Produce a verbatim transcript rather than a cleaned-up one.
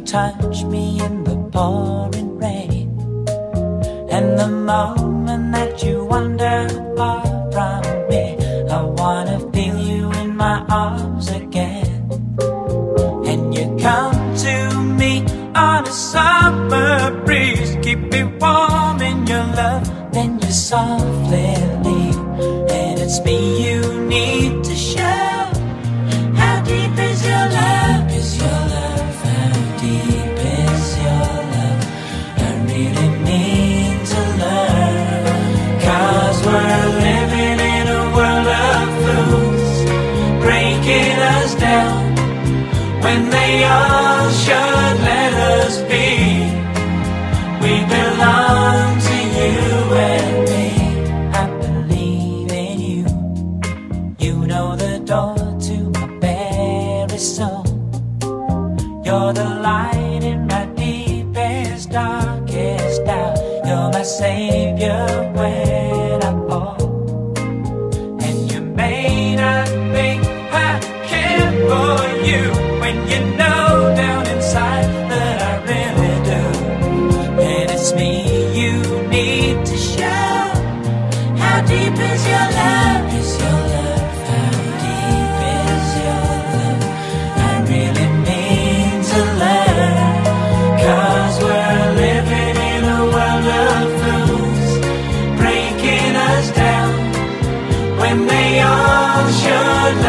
touch me in the pouring rain, and the moment that you wander far from me, I wanna feel you in my arms again. And you come to me on a summer breeze, keep me warm in your love, then you softly leave. And it's me you need to show. How deep is your love? Is your love? How deep is your love? I really mean to learn. Cause we're living in a world of fools, breaking us down when they all should let us be. We belong to you and me. I believe in you. You know the door to my very soul. You're the light in my deepest, darkest doubt. You're my savior when I fall. And you may not think I care for you, when you know down inside that I really do. And it's me you need to show. How deep is your love? Is your love? How deep is your love? I really mean to learn. Cause we're living in a world of fools, breaking us down when they all should